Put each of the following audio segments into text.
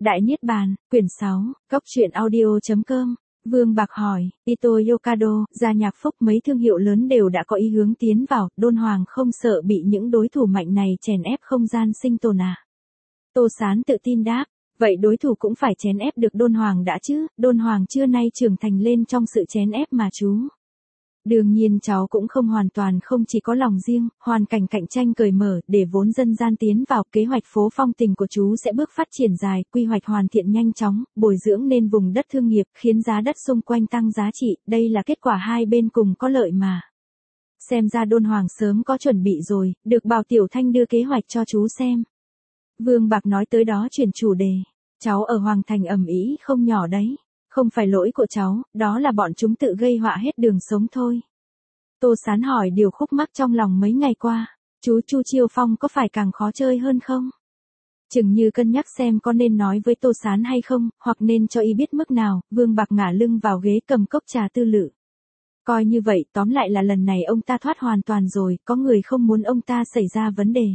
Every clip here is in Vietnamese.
Đại Niết Bàn, quyển 6, Cốc truyện audio.com. Vương Bạc hỏi, Ito Yokado, gia nhạc Phúc mấy thương hiệu lớn đều đã có ý hướng tiến vào, Đôn Hoàng không sợ bị những đối thủ mạnh này chèn ép không gian sinh tồn à? Tô Sán tự tin đáp, vậy đối thủ cũng phải chèn ép được Đôn Hoàng đã chứ, Đôn Hoàng trưa nay trưởng thành lên trong sự chèn ép mà chú. Đương nhiên cháu cũng không hoàn toàn không chỉ có lòng riêng, hoàn cảnh cạnh tranh cởi mở để vốn dân gian tiến vào, kế hoạch phố phong tình của chú sẽ bước phát triển dài, quy hoạch hoàn thiện nhanh chóng, bồi dưỡng nên vùng đất thương nghiệp, khiến giá đất xung quanh tăng giá trị, đây là kết quả hai bên cùng có lợi mà. Xem ra Đôn Hoàng sớm có chuẩn bị rồi, được Bảo Tiểu Thanh đưa kế hoạch cho chú xem. Vương Bạc nói tới đó chuyển chủ đề, cháu ở Hoàng Thành ầm ĩ không nhỏ đấy. Không phải lỗi của cháu, đó là bọn chúng tự gây họa hết đường sống thôi. Tô Sán hỏi điều khúc mắc trong lòng mấy ngày qua, chú Chu Chiêu Phong có phải càng khó chơi hơn không? Chừng như cân nhắc xem có nên nói với Tô Sán hay không, hoặc nên cho y biết mức nào, Vương Bạc ngả lưng vào ghế cầm cốc trà tư lự. Coi như vậy, tóm lại là lần này ông ta thoát hoàn toàn rồi, có người không muốn ông ta xảy ra vấn đề.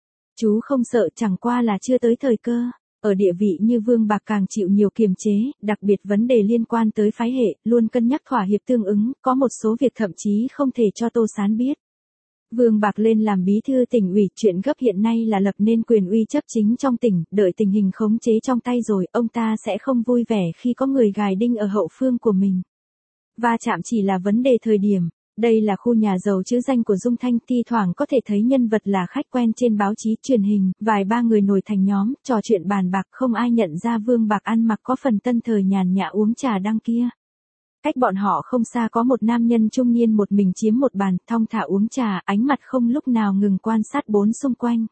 Chú không sợ, chẳng qua là chưa tới thời cơ. Ở địa vị như Vương Bạc càng chịu nhiều kiềm chế, đặc biệt vấn đề liên quan tới phái hệ, luôn cân nhắc thỏa hiệp tương ứng, có một số việc thậm chí không thể cho Tô Sán biết. Vương Bạc lên làm bí thư tỉnh ủy, chuyện gấp hiện nay là lập nên quyền uy chấp chính trong tỉnh, đợi tình hình khống chế trong tay rồi, ông ta sẽ không vui vẻ khi có người gài đinh ở hậu phương của mình. Va chạm chỉ là vấn đề thời điểm. Đây là khu nhà giàu chữ danh của Dung Thanh, thi thoảng có thể thấy nhân vật là khách quen trên báo chí truyền hình, vài ba người nổi thành nhóm, trò chuyện bàn bạc, không ai nhận ra Vương Bạc ăn mặc có phần tân thời nhàn nhã uống trà đăng kia. Cách bọn họ không xa có một nam nhân trung niên một mình chiếm một bàn, thong thả uống trà, ánh mặt không lúc nào ngừng quan sát bốn xung quanh.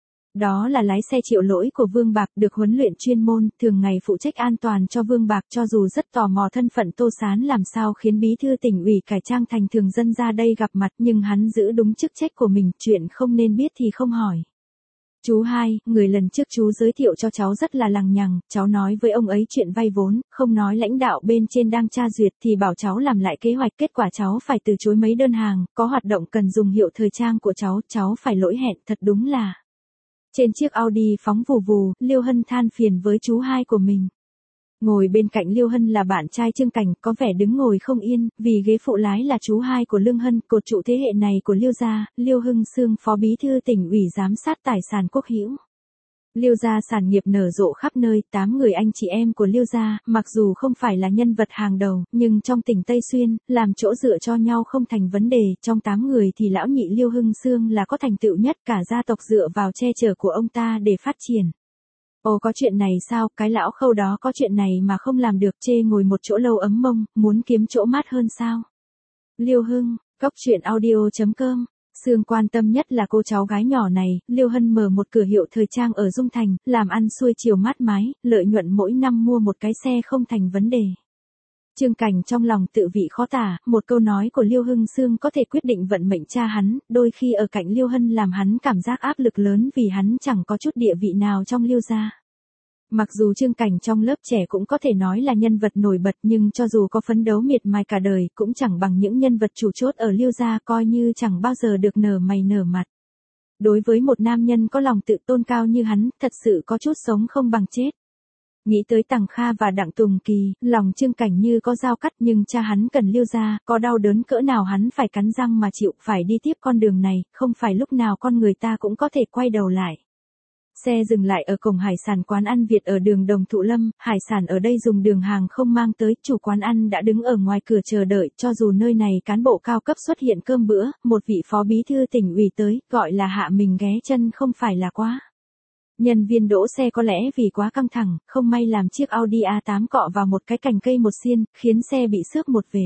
Đó là lái xe Triệu Lỗi của Vương Bạc, được huấn luyện chuyên môn, thường ngày phụ trách an toàn cho Vương Bạc. Cho dù rất tò mò thân phận Tô Sán làm sao khiến bí thư tỉnh ủy cải trang thành thường dân ra đây gặp mặt, nhưng hắn giữ đúng chức trách của mình, chuyện không nên biết thì không hỏi. Chú hai, người lần trước chú giới thiệu cho cháu rất là lằng nhằng, cháu nói với ông ấy chuyện vay vốn, không nói lãnh đạo bên trên đang tra duyệt thì bảo cháu làm lại kế hoạch, kết quả cháu phải từ chối mấy đơn hàng, có hoạt động cần dùng hiệu thời trang của cháu phải lỗi hẹn, thật đúng là. Trên chiếc Audi phóng vù vù, Liêu Hân than phiền với chú hai của mình. Ngồi bên cạnh Liêu Hân là bạn trai Trương Cảnh, có vẻ đứng ngồi không yên, vì ghế phụ lái là chú hai của Lương Hân, cột trụ thế hệ này của Liêu gia, Liêu Hưng Sương, phó bí thư tỉnh ủy giám sát tài sản quốc hữu. Liêu gia sản nghiệp nở rộ khắp nơi, 8 người anh chị em của Liêu gia, mặc dù không phải là nhân vật hàng đầu, nhưng trong tỉnh Tây Xuyên, làm chỗ dựa cho nhau không thành vấn đề, trong 8 người thì lão nhị Liêu Hưng Sương là có thành tựu nhất, cả gia tộc dựa vào che chở của ông ta để phát triển. Ồ, có chuyện này sao, cái lão Khâu đó có chuyện này mà không làm được, chê ngồi một chỗ lâu ấm mông, muốn kiếm chỗ mát hơn sao? Liêu Hưng, Cốc truyện audio.com. Sương quan tâm nhất là cô cháu gái nhỏ này, Liêu Hân mở một cửa hiệu thời trang ở Dung Thành, làm ăn xuôi chiều mát mái, lợi nhuận mỗi năm mua một cái xe không thành vấn đề. Trương Cảnh trong lòng tự vị khó tả, một câu nói của Liêu Hưng Sương có thể quyết định vận mệnh cha hắn, đôi khi ở cạnh Liêu Hân làm hắn cảm giác áp lực lớn vì hắn chẳng có chút địa vị nào trong Liêu gia. Mặc dù Trương Cảnh trong lớp trẻ cũng có thể nói là nhân vật nổi bật, nhưng cho dù có phấn đấu miệt mài cả đời, cũng chẳng bằng những nhân vật chủ chốt ở Liêu gia, coi như chẳng bao giờ được nở mày nở mặt. Đối với một nam nhân có lòng tự tôn cao như hắn, thật sự có chút sống không bằng chết. Nghĩ tới Tằng Kha và Đặng Tùng Kỳ, lòng Trương Cảnh như có dao cắt, nhưng cha hắn cần Liêu gia, có đau đớn cỡ nào hắn phải cắn răng mà chịu, phải đi tiếp con đường này, không phải lúc nào con người ta cũng có thể quay đầu lại. Xe dừng lại ở cổng hải sản quán ăn Việt ở đường Đồng Thụ Lâm, hải sản ở đây dùng đường hàng không mang tới, chủ quán ăn đã đứng ở ngoài cửa chờ đợi, cho dù nơi này cán bộ cao cấp xuất hiện cơm bữa, một vị phó bí thư tỉnh ủy tới, gọi là hạ mình ghé chân không phải là quá. Nhân viên đỗ xe có lẽ vì quá căng thẳng, không may làm chiếc Audi A8 cọ vào một cái cành cây một xiên, khiến xe bị xước một vệt.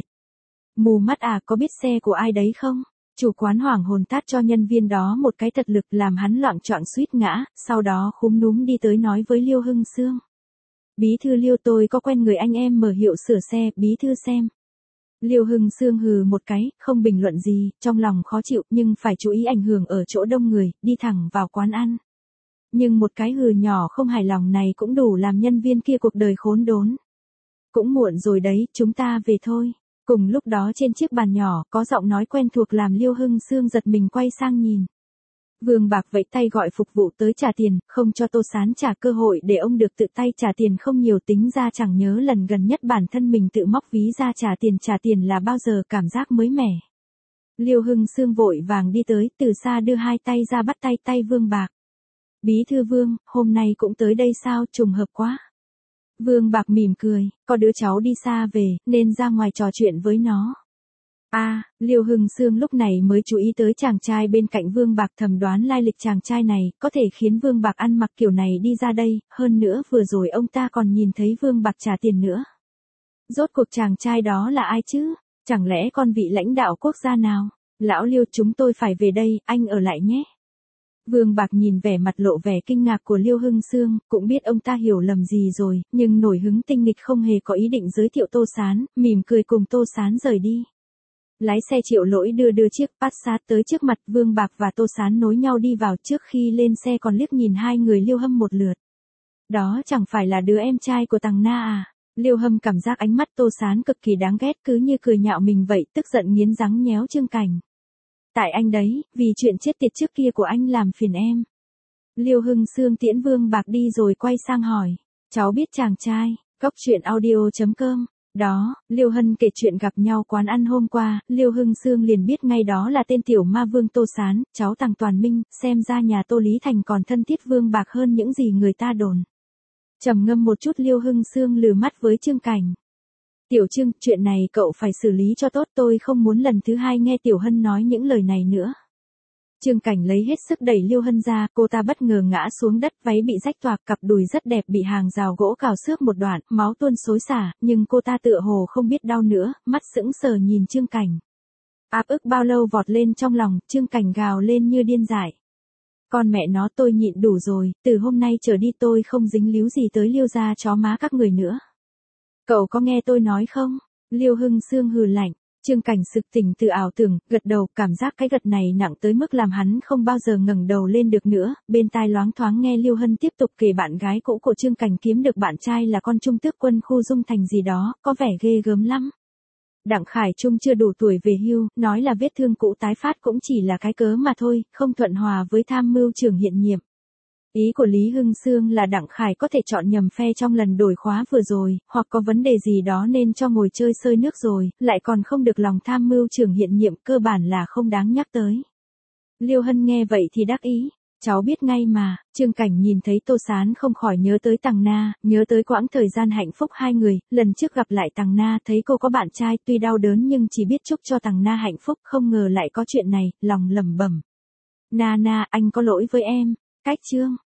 Mù mắt à, có biết xe của ai đấy không? Chủ quán hoảng hồn tát cho nhân viên đó một cái thật lực làm hắn loạng choạng suýt ngã, sau đó khúm núm đi tới nói với Liêu Hưng Sương. Bí thư Liêu, tôi có quen người anh em mở hiệu sửa xe, bí thư xem. Liêu Hưng Sương hừ một cái, không bình luận gì, trong lòng khó chịu, nhưng phải chú ý ảnh hưởng ở chỗ đông người, đi thẳng vào quán ăn. Nhưng một cái hừ nhỏ không hài lòng này cũng đủ làm nhân viên kia cuộc đời khốn đốn. Cũng muộn rồi đấy, chúng ta về thôi. Cùng lúc đó trên chiếc bàn nhỏ, có giọng nói quen thuộc làm Liêu Hưng Sương giật mình quay sang nhìn. Vương Bạc vẫy tay gọi phục vụ tới trả tiền, không cho Tô Sán trả cơ hội để ông được tự tay trả tiền, không nhiều, tính ra chẳng nhớ lần gần nhất bản thân mình tự móc ví ra trả tiền là bao giờ, cảm giác mới mẻ. Liêu Hưng Sương vội vàng đi tới, từ xa đưa hai tay ra bắt tay Vương Bạc. Bí thư Vương, hôm nay cũng tới đây sao, trùng hợp quá. Vương Bạc mỉm cười, có đứa cháu đi xa về, nên ra ngoài trò chuyện với nó. Liêu Hưng Sương lúc này mới chú ý tới chàng trai bên cạnh Vương Bạc, thầm đoán lai lịch chàng trai này, có thể khiến Vương Bạc ăn mặc kiểu này đi ra đây, hơn nữa vừa rồi ông ta còn nhìn thấy Vương Bạc trả tiền nữa. Rốt cuộc chàng trai đó là ai chứ? Chẳng lẽ con vị lãnh đạo quốc gia nào? Lão Liêu, chúng tôi phải về đây, anh ở lại nhé. Vương Bạc nhìn vẻ mặt lộ vẻ kinh ngạc của Liêu Hưng Sương, cũng biết ông ta hiểu lầm gì rồi, nhưng nổi hứng tinh nghịch không hề có ý định giới thiệu Tô Sán, mỉm cười cùng Tô Sán rời đi. Lái xe Triệu Lỗi đưa chiếc Passat tới trước mặt, Vương Bạc và Tô Sán nối nhau đi vào, trước khi lên xe còn liếc nhìn hai người Liêu Hâm một lượt. Đó chẳng phải là đứa em trai của Tằng Na à? Liêu Hâm cảm giác ánh mắt Tô Sán cực kỳ đáng ghét, cứ như cười nhạo mình vậy, tức giận nghiến răng nhéo Trương Cảnh. Tại anh đấy, vì chuyện chết tiệt trước kia của anh làm phiền em. Liêu Hưng Sương tiễn Vương Bạc đi rồi quay sang hỏi. Cháu biết chàng trai, Cóc Truyện Audio.com. Đó, Liêu Hân kể chuyện gặp nhau quán ăn hôm qua, Liêu Hưng Sương liền biết ngay đó là tên tiểu ma vương Tô Sán, cháu Tằng Toàn Minh, xem ra nhà Tô Lý Thành còn thân thiết Vương Bạc hơn những gì người ta đồn. Trầm ngâm một chút, Liêu Hưng Sương lừ mắt với Trương Cảnh. Tiểu Trương, chuyện này cậu phải xử lý cho tốt, tôi không muốn lần thứ hai nghe Tiểu Hân nói những lời này nữa. Trương Cảnh lấy hết sức đẩy Liêu Hân ra, cô ta bất ngờ ngã xuống đất, váy bị rách toạc, cặp đùi rất đẹp bị hàng rào gỗ cào xước một đoạn, máu tuôn xối xả, nhưng cô ta tựa hồ không biết đau nữa, mắt sững sờ nhìn Trương Cảnh. Áp ức bao lâu vọt lên trong lòng, Trương Cảnh gào lên như điên dại. Con mẹ nó, tôi nhịn đủ rồi, từ hôm nay trở đi tôi không dính líu gì tới Liêu gia chó má các người nữa. Cậu có nghe tôi nói không? Liêu Hưng Sương hừ lạnh. Trương Cảnh sực tỉnh từ ảo tưởng, gật đầu, cảm giác cái gật này nặng tới mức làm hắn không bao giờ ngẩng đầu lên được nữa, bên tai loáng thoáng nghe Liêu Hân tiếp tục kể bạn gái cũ của Trương Cảnh kiếm được bạn trai là con trung tước quân khu Dung Thành gì đó, có vẻ ghê gớm lắm. Đặng Khải Trung chưa đủ tuổi về hưu, nói là vết thương cũ tái phát cũng chỉ là cái cớ mà thôi, không thuận hòa với tham mưu trưởng hiện nhiệm. Ý của Lý Hưng Sương là Đặng Khải có thể chọn nhầm phe trong lần đổi khóa vừa rồi, hoặc có vấn đề gì đó nên cho ngồi chơi sơi nước rồi, lại còn không được lòng tham mưu trưởng hiện nhiệm, cơ bản là không đáng nhắc tới. Liêu Hân nghe vậy thì đắc ý. Cháu biết ngay mà. Trương Cảnh nhìn thấy Tô Sán không khỏi nhớ tới Tằng Na, nhớ tới quãng thời gian hạnh phúc hai người, lần trước gặp lại Tằng Na thấy cô có bạn trai, tuy đau đớn nhưng chỉ biết chúc cho Tằng Na hạnh phúc, không ngờ lại có chuyện này, lòng lẩm bẩm. Na, anh có lỗi với em. Cách Trương.